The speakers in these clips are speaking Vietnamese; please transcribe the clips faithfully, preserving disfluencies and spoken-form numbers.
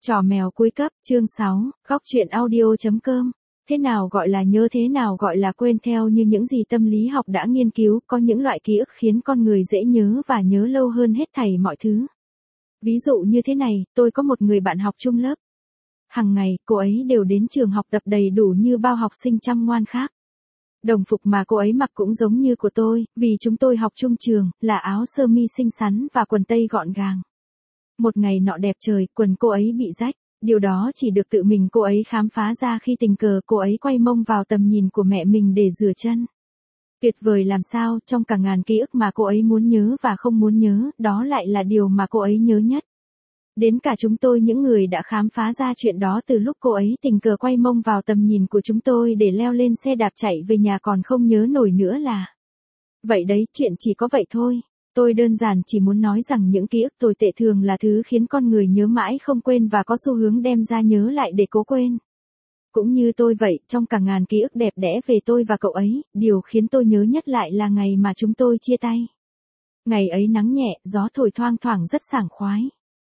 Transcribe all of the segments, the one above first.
Trò mèo cuối cấp, chương sáu, góc truyện audio.com. Thế nào gọi là nhớ, thế nào gọi là quên? Theo như những gì tâm lý học đã nghiên cứu, có những loại ký ức khiến con người dễ nhớ và nhớ lâu hơn hết thảy mọi thứ. Ví dụ như thế này, tôi có một người bạn học chung lớp. Hằng ngày, cô ấy đều đến trường học tập đầy đủ như bao học sinh chăm ngoan khác. Đồng phục mà cô ấy mặc cũng giống như của tôi, vì chúng tôi học chung trường, là áo sơ mi xinh xắn và quần tây gọn gàng. Một ngày nọ đẹp trời, quần cô ấy bị rách. Điều đó chỉ được tự mình cô ấy khám phá ra khi tình cờ cô ấy quay mông vào tầm nhìn của mẹ mình để rửa chân. Tuyệt vời làm sao, trong cả ngàn ký ức mà cô ấy muốn nhớ và không muốn nhớ, đó lại là điều mà cô ấy nhớ nhất. Đến cả chúng tôi những người đã khám phá ra chuyện đó từ lúc cô ấy tình cờ quay mông vào tầm nhìn của chúng tôi để leo lên xe đạp chạy về nhà còn không nhớ nổi nữa là. Vậy đấy, chuyện chỉ có vậy thôi. Tôi đơn giản chỉ muốn nói rằng những ký ức tồi tệ thường là thứ khiến con người nhớ mãi không quên và có xu hướng đem ra nhớ lại để cố quên. Cũng như tôi vậy, trong cả ngàn ký ức đẹp đẽ về tôi và cậu ấy, điều khiến tôi nhớ nhất lại là ngày mà chúng tôi chia tay. Ngày ấy nắng nhẹ, gió thổi thoang thoảng rất sảng khoái.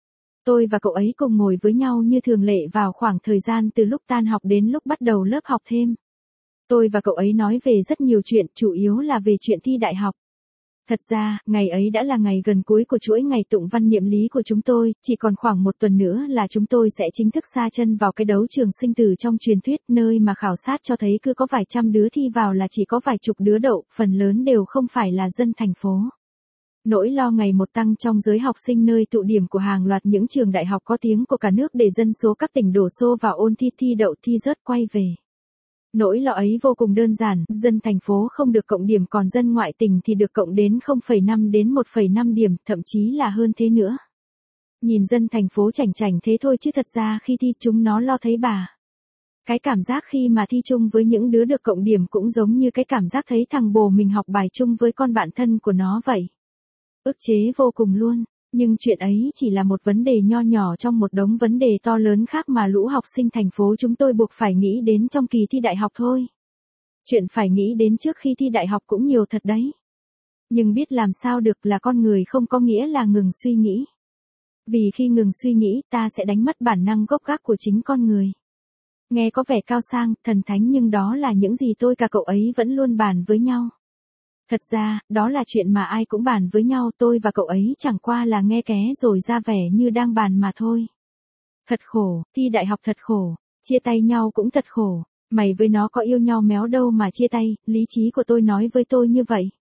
Tôi và cậu ấy cùng ngồi với nhau như thường lệ vào khoảng thời gian từ lúc tan học đến lúc bắt đầu lớp học thêm. Tôi và cậu ấy nói về rất nhiều chuyện, chủ yếu là về chuyện thi đại học. Thật ra, ngày ấy đã là ngày gần cuối của chuỗi ngày tụng văn niệm lý của chúng tôi, chỉ còn khoảng một tuần nữa là chúng tôi sẽ chính thức sa chân vào cái đấu trường sinh tử trong truyền thuyết, nơi mà khảo sát cho thấy cứ có vài trăm đứa thi vào là chỉ có vài chục đứa đậu, phần lớn đều không phải là dân thành phố. Nỗi lo ngày một tăng trong giới học sinh, nơi tụ điểm của hàng loạt những trường đại học có tiếng của cả nước để dân số các tỉnh đổ xô vào ôn thi, thi đậu, thi rớt, quay về. Nỗi lo ấy vô cùng đơn giản, dân thành phố không được cộng điểm, còn dân ngoại tỉnh thì được cộng đến không phẩy năm đến một phẩy năm điểm, thậm chí là hơn thế nữa. Nhìn dân thành phố chảnh chảnh thế thôi chứ thật ra khi thi chúng nó lo thấy bà. Cái cảm giác khi mà thi chung với những đứa được cộng điểm cũng giống như cái cảm giác thấy thằng bồ mình học bài chung với con bạn thân của nó vậy. Ức chế vô cùng luôn. Nhưng chuyện ấy chỉ là một vấn đề nho nhỏ trong một đống vấn đề to lớn khác mà lũ học sinh thành phố chúng tôi buộc phải nghĩ đến trong kỳ thi đại học thôi. Chuyện phải nghĩ đến trước khi thi đại học cũng nhiều thật đấy. Nhưng biết làm sao được, là con người không có nghĩa là ngừng suy nghĩ. Vì khi ngừng suy nghĩ, ta sẽ đánh mất bản năng gốc gác của chính con người. Nghe có vẻ cao sang, thần thánh, nhưng đó là những gì tôi và cậu ấy vẫn luôn bàn với nhau. Thật ra, đó là chuyện mà ai cũng bàn với nhau, tôi và cậu ấy chẳng qua là nghe ké rồi ra vẻ như đang bàn mà thôi. Thật khổ, thi đại học thật khổ, chia tay nhau cũng thật khổ, mày với nó có yêu nhau méo đâu mà chia tay, lý trí của tôi nói với tôi như vậy.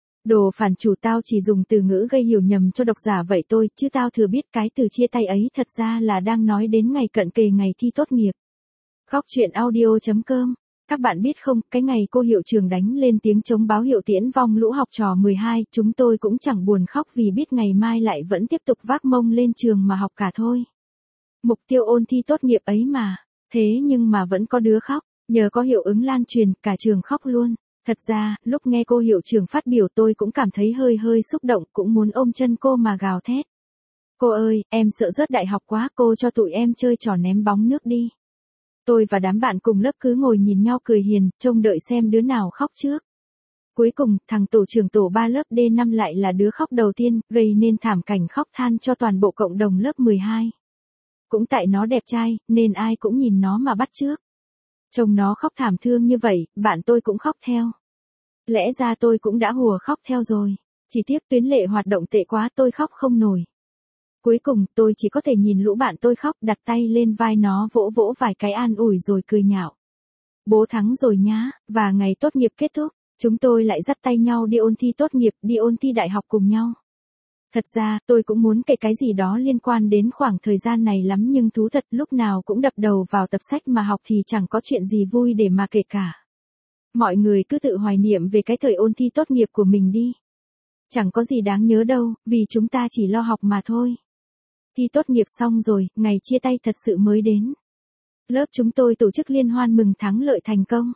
Đồ phản chủ, tao chỉ dùng từ ngữ gây hiểu nhầm cho độc giả vậy tôi, chứ tao thừa biết cái từ chia tay ấy thật ra là đang nói đến ngày cận kề ngày thi tốt nghiệp. Góc truyện audio.com. Các bạn biết không, cái ngày cô hiệu trưởng đánh lên tiếng chống báo hiệu tiễn vong lũ học trò mười hai, chúng tôi cũng chẳng buồn khóc vì biết ngày mai lại vẫn tiếp tục vác mông lên trường mà học cả thôi. Mục tiêu ôn thi tốt nghiệp ấy mà. Thế nhưng mà vẫn có đứa khóc, nhờ có hiệu ứng lan truyền, cả trường khóc luôn. Thật ra, lúc nghe cô hiệu trưởng phát biểu tôi cũng cảm thấy hơi hơi xúc động, cũng muốn ôm chân cô mà gào thét. Cô ơi, em sợ rớt đại học quá, cô cho tụi em chơi trò ném bóng nước đi. Tôi và đám bạn cùng lớp cứ ngồi nhìn nhau cười hiền, trông đợi xem đứa nào khóc trước. Cuối cùng, thằng tổ trưởng tổ ba lớp D năm lại là đứa khóc đầu tiên, gây nên thảm cảnh khóc than cho toàn bộ cộng đồng lớp mười hai. Cũng tại nó đẹp trai, nên ai cũng nhìn nó mà bắt chước. Trông nó khóc thảm thương như vậy, bạn tôi cũng khóc theo. Lẽ ra tôi cũng đã hùa khóc theo rồi. Chỉ tiếc tuyến lệ hoạt động tệ quá, tôi khóc không nổi. Cuối cùng, tôi chỉ có thể nhìn lũ bạn tôi khóc, đặt tay lên vai nó vỗ vỗ vài cái an ủi rồi cười nhạo. Bố thắng rồi nhá, và ngày tốt nghiệp kết thúc, chúng tôi lại dắt tay nhau đi ôn thi tốt nghiệp, đi ôn thi đại học cùng nhau. Thật ra, tôi cũng muốn kể cái gì đó liên quan đến khoảng thời gian này lắm, nhưng thú thật lúc nào cũng đập đầu vào tập sách mà học thì chẳng có chuyện gì vui để mà kể cả. Mọi người cứ tự hoài niệm về cái thời ôn thi tốt nghiệp của mình đi. Chẳng có gì đáng nhớ đâu, vì chúng ta chỉ lo học mà thôi. Thi tốt nghiệp xong rồi, ngày chia tay thật sự mới đến. Lớp chúng tôi tổ chức liên hoan mừng thắng lợi thành công.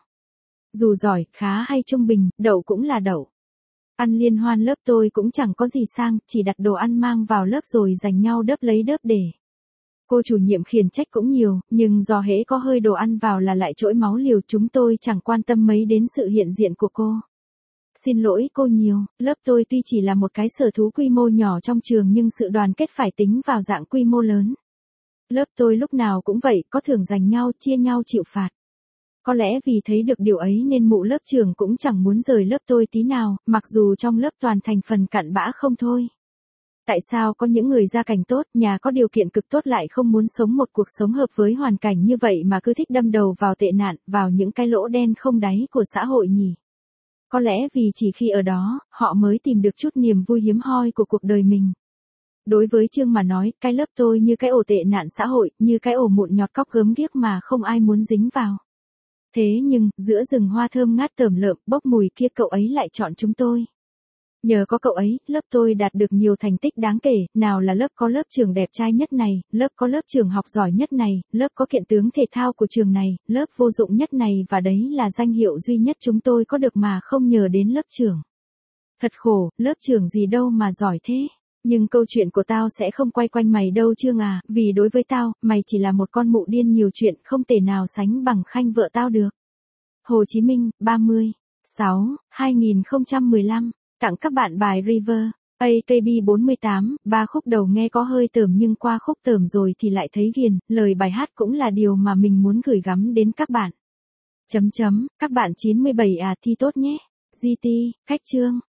Dù giỏi, khá hay trung bình, đậu cũng là đậu. Ăn liên hoan lớp tôi cũng chẳng có gì sang, chỉ đặt đồ ăn mang vào lớp rồi giành nhau đớp lấy đớp để. Cô chủ nhiệm khiển trách cũng nhiều, nhưng do hễ có hơi đồ ăn vào là lại trỗi máu liều, chúng tôi chẳng quan tâm mấy đến sự hiện diện của cô. Xin lỗi cô nhiều, lớp tôi tuy chỉ là một cái sở thú quy mô nhỏ trong trường nhưng sự đoàn kết phải tính vào dạng quy mô lớn. Lớp tôi lúc nào cũng vậy, có thưởng giành nhau, chia nhau chịu phạt. Có lẽ vì thấy được điều ấy nên mụ lớp trưởng cũng chẳng muốn rời lớp tôi tí nào, mặc dù trong lớp toàn thành phần cặn bã không thôi. Tại sao có những người gia cảnh tốt, nhà có điều kiện cực tốt lại không muốn sống một cuộc sống hợp với hoàn cảnh như vậy mà cứ thích đâm đầu vào tệ nạn, vào những cái lỗ đen không đáy của xã hội nhỉ? Có lẽ vì chỉ khi ở đó, họ mới tìm được chút niềm vui hiếm hoi của cuộc đời mình. Đối với Trương mà nói, cái lớp tôi như cái ổ tệ nạn xã hội, như cái ổ mụn nhọt cóc gớm ghiếc mà không ai muốn dính vào. Thế nhưng, giữa rừng hoa thơm ngát tởm lợm, bốc mùi kia cậu ấy lại chọn chúng tôi. Nhờ có cậu ấy, lớp tôi đạt được nhiều thành tích đáng kể, nào là lớp có lớp trưởng đẹp trai nhất này, lớp có lớp trưởng học giỏi nhất này, lớp có kiện tướng thể thao của trường này, lớp vô dụng nhất này và đấy là danh hiệu duy nhất chúng tôi có được mà không nhờ đến lớp trưởng. Thật khổ, lớp trưởng gì đâu mà giỏi thế. Nhưng câu chuyện của tao sẽ không quay quanh mày đâu Trương à, vì đối với tao, mày chỉ là một con mụ điên nhiều chuyện không thể nào sánh bằng Khanh vợ tao được. Hồ Chí Minh, ba mươi, sáu, hai nghìn không trăm mười lăm. Tặng các bạn bài River, a ca bê bốn mươi tám, ba khúc đầu nghe có hơi tởm nhưng qua khúc tởm rồi thì lại thấy ghiền, lời bài hát cũng là điều mà mình muốn gửi gắm đến các bạn. Chấm chấm, các bạn chín mươi bảy à thi tốt nhé. giê tê, Khách Trương.